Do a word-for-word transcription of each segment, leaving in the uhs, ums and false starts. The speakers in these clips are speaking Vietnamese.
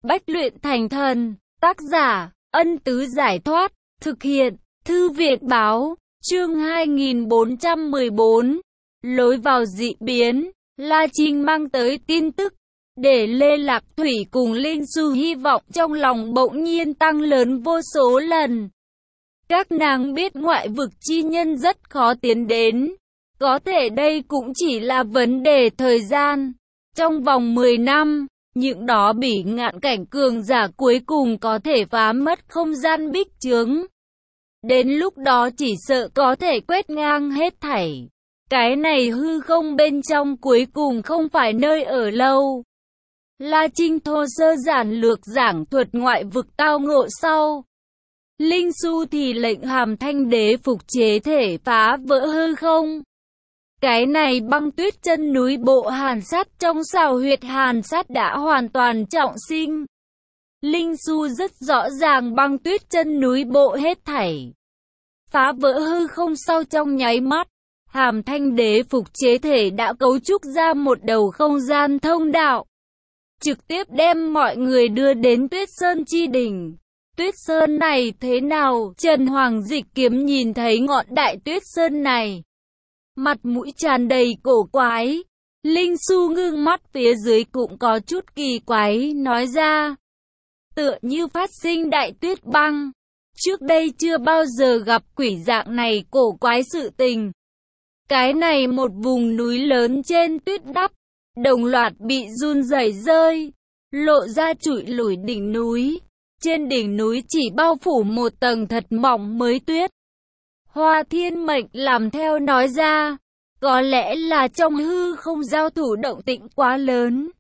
Bách luyện thành thần, tác giả, Ân Tứ Giải Thoát, thực hiện, Thư viện Báo, chương hai nghìn bốn trăm mười bốn, lối vào dị biến, La Trinh mang tới tin tức, để Lê Lạc Thủy cùng Linh Xu hy vọng trong lòng bỗng nhiên tăng lớn vô số lần. Các nàng biết ngoại vực chi nhân rất khó tiến đến, có thể đây cũng chỉ là vấn đề thời gian. Trong vòng mười năm, những đó bỉ ngạn cảnh cường giả cuối cùng có thể phá mất không gian bích chướng. Đến lúc đó chỉ sợ có thể quét ngang hết thảy. Cái này hư không bên trong cuối cùng không phải nơi ở lâu. La Trinh thô sơ giản lược giảng thuật ngoại vực tao ngộ sau. Linh Xu thì lệnh Hàm Thanh Đế phục chế thể phá vỡ hư không. Cái này băng tuyết chân núi bộ hàn sát trong xào huyệt hàn sát đã hoàn toàn trọng sinh. Linh Xu rất rõ ràng băng tuyết chân núi bộ hết thảy. Phá vỡ hư không sau trong nháy mắt, Hàm Thanh Đế phục chế thể đã cấu trúc ra một đầu không gian thông đạo. Trực tiếp đem mọi người đưa đến Tuyết Sơn chi đỉnh. Tuyết Sơn này thế nào? Trần Hoàng Dịch Kiếm nhìn thấy ngọn đại Tuyết Sơn này. Mặt mũi tràn đầy cổ quái. Linh Xu ngưng mắt phía dưới cũng có chút kỳ quái nói ra. Tựa như phát sinh đại tuyết băng. Trước đây chưa bao giờ gặp quỷ dạng này cổ quái sự tình. Cái này một vùng núi lớn trên tuyết đắp, đồng loạt bị run rẩy rơi, lộ ra trụi lủi đỉnh núi. Trên đỉnh núi chỉ bao phủ một tầng thật mỏng mới tuyết. Hoa Thiên Mệnh làm theo nói ra, có lẽ là trong hư không giao thủ động tĩnh quá lớn.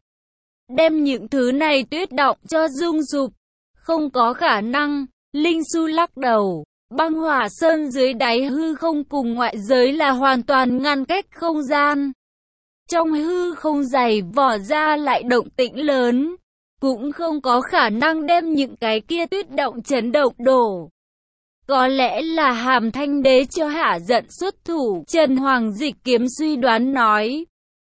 Đem những thứ này tuyết động cho rung rụp, không có khả năng. Linh Xu lắc đầu, băng hỏa sơn dưới đáy hư không cùng ngoại giới là hoàn toàn ngăn cách không gian. Trong hư không dày vỏ ra lại động tĩnh lớn, cũng không có khả năng đem những cái kia tuyết động chấn động đổ. Có lẽ là Hàm Thanh Đế cho hạ giận xuất thủ, Trần Hoàng Dịch Kiếm suy đoán nói.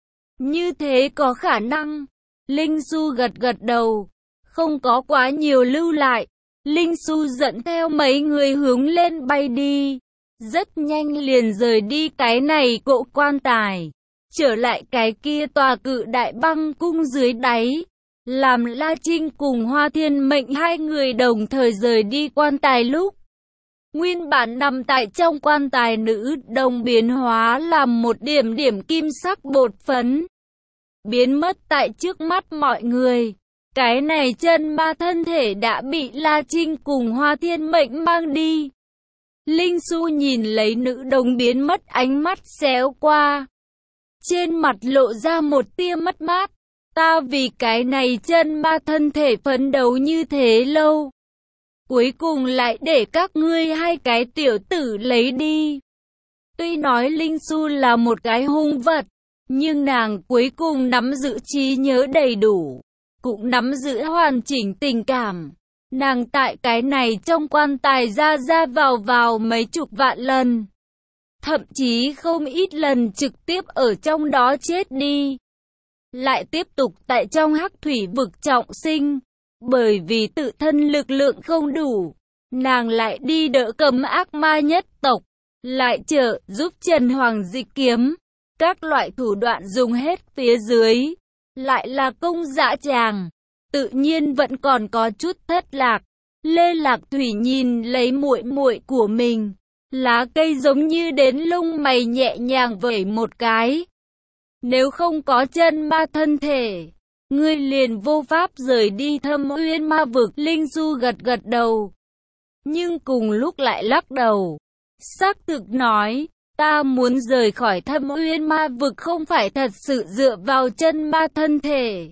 Như thế có khả năng. Linh Xu gật gật đầu, không có quá nhiều lưu lại. Linh Xu dẫn theo mấy người hướng lên bay đi, rất nhanh liền rời đi cái này cỗ quan tài, trở lại cái kia tòa cự đại băng cung dưới đáy, làm La Trinh cùng Hoa Thiên Mệnh hai người đồng thời rời đi quan tài lúc. Nguyên bản nằm tại trong quan tài nữ đồng biến hóa làm một điểm điểm kim sắc bột phấn, biến mất tại trước mắt mọi người. Cái này chân ma thân thể đã bị La Trinh cùng Hoa Thiên Mệnh mang đi. Linh Xu nhìn lấy nữ đồng biến mất, ánh mắt xéo qua. Trên mặt lộ ra một tia mất mát. Ta vì cái này chân ma thân thể phấn đấu như thế lâu. Cuối cùng lại để các ngươi hai cái tiểu tử lấy đi. Tuy nói Linh Xu là một cái hung vật, nhưng nàng cuối cùng nắm giữ trí nhớ đầy đủ, cũng nắm giữ hoàn chỉnh tình cảm. Nàng tại cái này trong quan tài ra ra vào vào mấy chục vạn lần. Thậm chí không ít lần trực tiếp ở trong đó chết đi. Lại tiếp tục tại trong hắc thủy vực trọng sinh. Bởi vì tự thân lực lượng không đủ, nàng lại đi đỡ cầm ác ma nhất tộc, lại trợ giúp Trần Hoàng Dịch Kiếm. Các loại thủ đoạn dùng hết phía dưới, lại là công dã tràng, tự nhiên vẫn còn có chút thất lạc. Lê Lạc Thủy nhìn lấy muội muội của mình, lá cây giống như đến lông mày nhẹ nhàng vẩy một cái. Nếu không có chân ma thân thể, ngươi liền vô pháp rời đi Thâm Uyên ma vực. Linh Du gật gật đầu, nhưng cùng lúc lại lắc đầu, xác thực nói, ta muốn rời khỏi Thâm Uyên ma vực không phải thật sự dựa vào chân ma thân thể,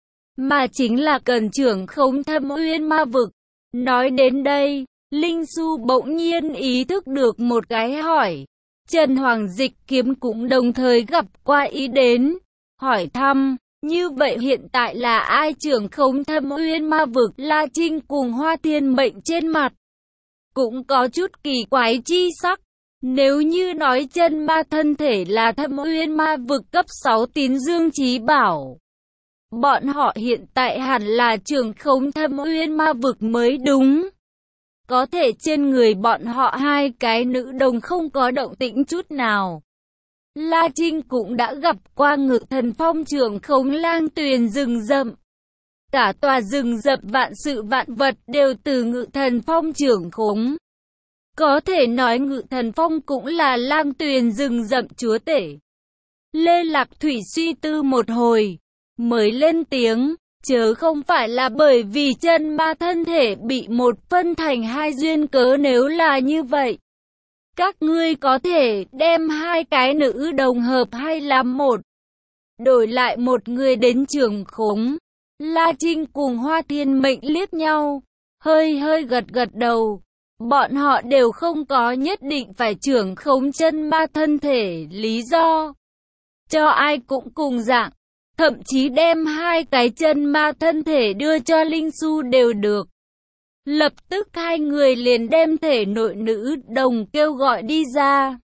mà chính là cần trưởng khống Thâm Uyên ma vực. Nói đến đây, Linh Du bỗng nhiên ý thức được một cái hỏi. Trần Hoàng Dịch Kiếm cũng đồng thời gặp qua ý đến, hỏi thăm. Như vậy hiện tại là ai trưởng khống Thâm Uyên ma vực? La Trinh cùng Hoa Thiên Mệnh trên mặt cũng có chút kỳ quái chi sắc. Nếu như nói chân ma thân thể là Thâm Uyên ma vực cấp sáu tín dương chí bảo, Bọn họ hiện tại hẳn là trưởng khống Thâm Uyên ma vực mới đúng. Có thể trên người bọn họ hai cái nữ đồng không có động tĩnh chút nào. La Trinh cũng đã gặp qua Ngự Thần Phong trưởng khống Lang Tuyền rừng rậm. Cả tòa rừng rậm vạn sự vạn vật đều từ Ngự Thần Phong trưởng khống. Có thể nói Ngự Thần Phong cũng là Lang Tuyền rừng rậm chúa tể. Lê Lạc Thủy suy tư một hồi, mới lên tiếng, chớ không phải là bởi vì chân ma thân thể bị một phân thành hai duyên cớ, nếu là như vậy. Các ngươi có thể đem hai cái nữ đồng hợp hay làm một, đổi lại một người đến trưởng khống. La Trinh cùng Hoa Thiên Mệnh liếc nhau, hơi hơi gật gật đầu. Bọn họ đều không có nhất định phải trưởng khống chân ma thân thể lý do. Cho ai cũng cùng dạng, thậm chí đem hai cái chân ma thân thể đưa cho Linh Su đều được. Lập tức hai người liền đem thể nội nữ đồng kêu gọi đi ra.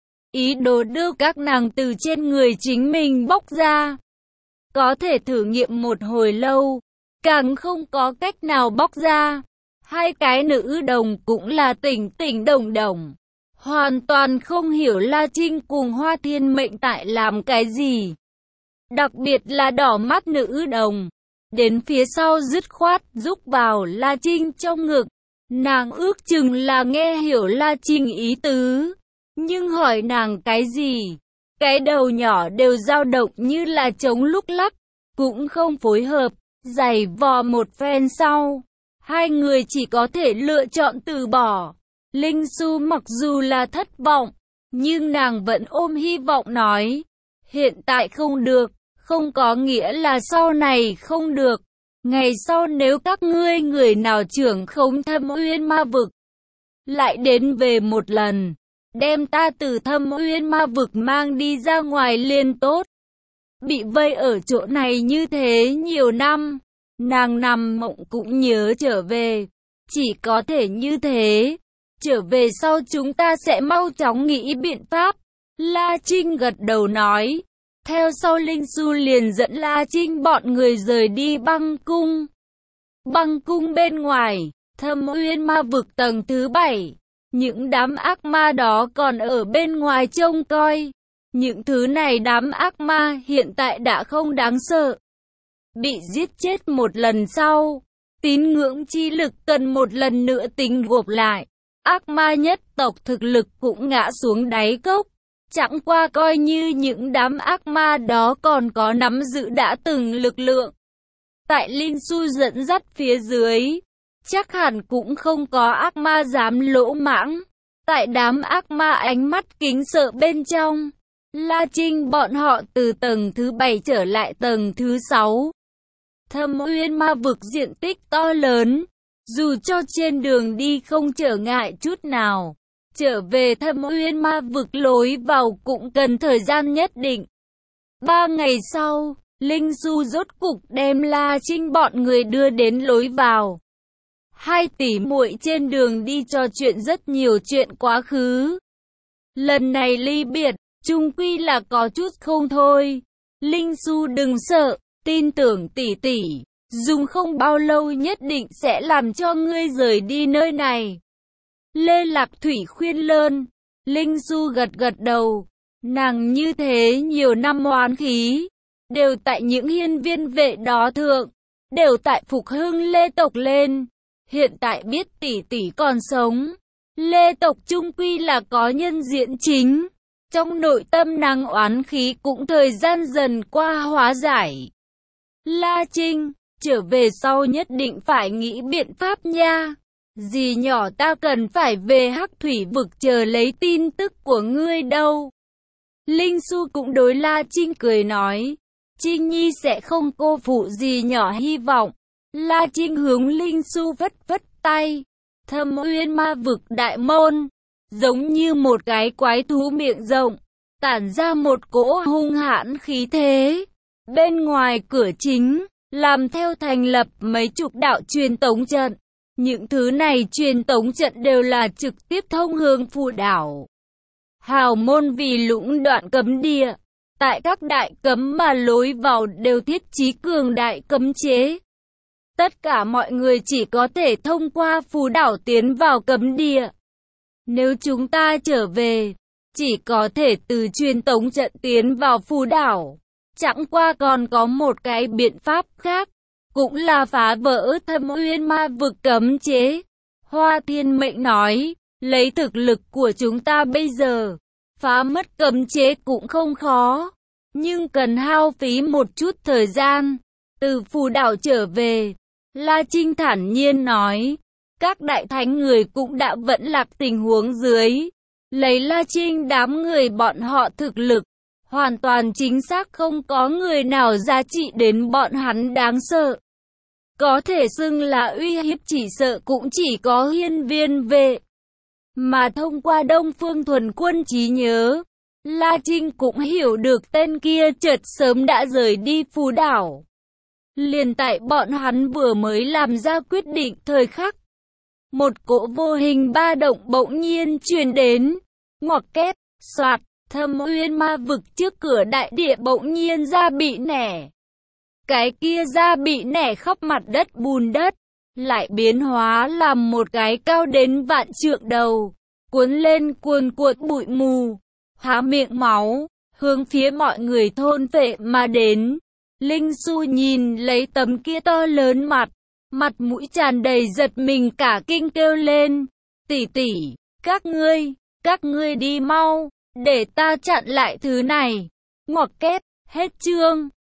Ý đồ đưa các nàng từ trên người chính mình bóc ra. Có thể thử nghiệm một hồi lâu, càng không có cách nào bóc ra. Hai cái nữ đồng cũng là tỉnh tỉnh đồng đồng. Hoàn toàn không hiểu La Trinh cùng Hoa Thiên Mệnh tại làm cái gì. Đặc biệt là đỏ mắt nữ đồng. Đến phía sau dứt khoát rúc vào La Trinh trong ngực. Nàng ước chừng là nghe hiểu La Trinh ý tứ. Nhưng hỏi nàng cái gì? Cái đầu nhỏ đều dao động như là trống lúc lắc. Cũng không phối hợp. Giày vò một phen sau. Hai người chỉ có thể lựa chọn từ bỏ. Linh Su mặc dù là thất vọng, nhưng nàng vẫn ôm hy vọng nói. Hiện tại không được, không có nghĩa là sau này không được. Ngày sau nếu các ngươi người nào trưởng khống Thâm Uyên ma vực, lại đến về một lần, đem ta từ Thâm Uyên ma vực mang đi ra ngoài liền tốt. Bị vây ở chỗ này như thế nhiều năm, nàng nằm mộng cũng nhớ trở về. Chỉ có thể như thế. Trở về sau chúng ta sẽ mau chóng nghĩ biện pháp. La Trinh gật đầu nói. Theo sau Linh Su liền dẫn La Trinh bọn người rời đi băng cung. Băng cung bên ngoài, Thâm Uyên ma vực tầng thứ bảy. Những đám ác ma đó còn ở bên ngoài trông coi. Những thứ này đám ác ma hiện tại đã không đáng sợ. Bị giết chết một lần sau, tín ngưỡng chi lực cần một lần nữa tính gộp lại. Ác ma nhất tộc thực lực cũng ngã xuống đáy cốc. Chẳng qua coi như những đám ác ma đó còn có nắm giữ đã từng lực lượng. Tại Linh Su dẫn dắt phía dưới, chắc hẳn cũng không có ác ma dám lỗ mãng. Tại đám ác ma ánh mắt kính sợ bên trong, La Trinh bọn họ từ tầng thứ bảy trở lại tầng thứ sáu. Thâm Uyên ma vực diện tích to lớn, dù cho trên đường đi không trở ngại chút nào. Trở về Thâm Uyên ma vực lối vào cũng cần thời gian nhất định. Ba ngày sau, Linh Du rốt cục đem La Trinh bọn người đưa đến lối vào. Hai tỷ muội trên đường đi trò chuyện rất nhiều chuyện quá khứ. Lần này ly biệt, chung quy là có chút không thôi. Linh Du đừng sợ, tin tưởng tỷ tỷ, dùng không bao lâu nhất định sẽ làm cho ngươi rời đi nơi này. Lê Lạc Thủy khuyên lơn. Linh Du gật gật đầu. Nàng như thế nhiều năm oán khí, đều tại những hiên viên vệ đó thượng, đều tại phục hưng Lê tộc lên. Hiện tại biết tỷ tỷ còn sống, Lê tộc chung quy là có nhân diện chính. Trong nội tâm nàng oán khí cũng thời gian dần qua hóa giải. La Trinh, trở về sau nhất định phải nghĩ biện pháp nha. Dì nhỏ ta cần phải về Hắc Thủy vực chờ lấy tin tức của ngươi đâu. Linh Su cũng đối La Trinh cười nói. Trinh Nhi sẽ không cô phụ dì nhỏ hy vọng. La Trinh hướng Linh Su vất vất tay. Thâm Uyên ma vực đại môn, giống như một cái quái thú miệng rộng, tản ra một cỗ hung hãn khí thế. Bên ngoài cửa chính, làm theo thành lập mấy chục đạo truyền tống trận. Những thứ này truyền tống trận đều là trực tiếp thông hướng phù đảo. Hào môn vì lũng đoạn cấm địa, Tại các đại cấm mà lối vào đều thiết trí cường đại cấm chế. Tất cả mọi người chỉ có thể thông qua phù đảo tiến vào cấm địa. Nếu chúng ta trở về, chỉ có thể từ truyền tống trận tiến vào phù đảo. Chẳng qua còn có một cái biện pháp khác, cũng là phá vỡ Thâm Uyên Ma vực cấm chế. Hoa Thiên Mệnh nói, lấy thực lực của chúng ta bây giờ, phá mất cấm chế cũng không khó, nhưng cần hao phí một chút thời gian. Từ phù đảo trở về, La Trinh thản nhiên nói, các đại thánh người cũng đã vẫn lạc tình huống dưới. Lấy La Trinh đám người bọn họ thực lực, hoàn toàn chính xác không có người nào giá trị đến bọn hắn đáng sợ. Có thể xưng là uy hiếp chỉ sợ cũng chỉ có Hiên Viên Vệ. Mà thông qua Đông Phương Thuần Quân trí nhớ, La Trinh cũng hiểu được tên kia chợt sớm đã rời đi phù đảo. Liền tại bọn hắn vừa mới làm ra quyết định thời khắc, một cỗ vô hình ba động bỗng nhiên truyền đến, ngoặc két, soạt, Thâm Uyên Ma vực trước cửa đại địa bỗng nhiên ra bị nẻ. Cái kia ra bị nẻ khắp mặt đất bùn đất, lại biến hóa làm một cái cao đến vạn trượng đầu, cuốn lên cuồn cuộn bụi mù, há miệng máu, hướng phía mọi người thôn phệ mà đến. Linh Xu nhìn lấy tấm kia to lớn mặt, mặt mũi tràn đầy giật mình cả kinh kêu lên, tỷ tỷ, các ngươi, các ngươi đi mau, để ta chặn lại thứ này. Ngoặc kép, hết chương.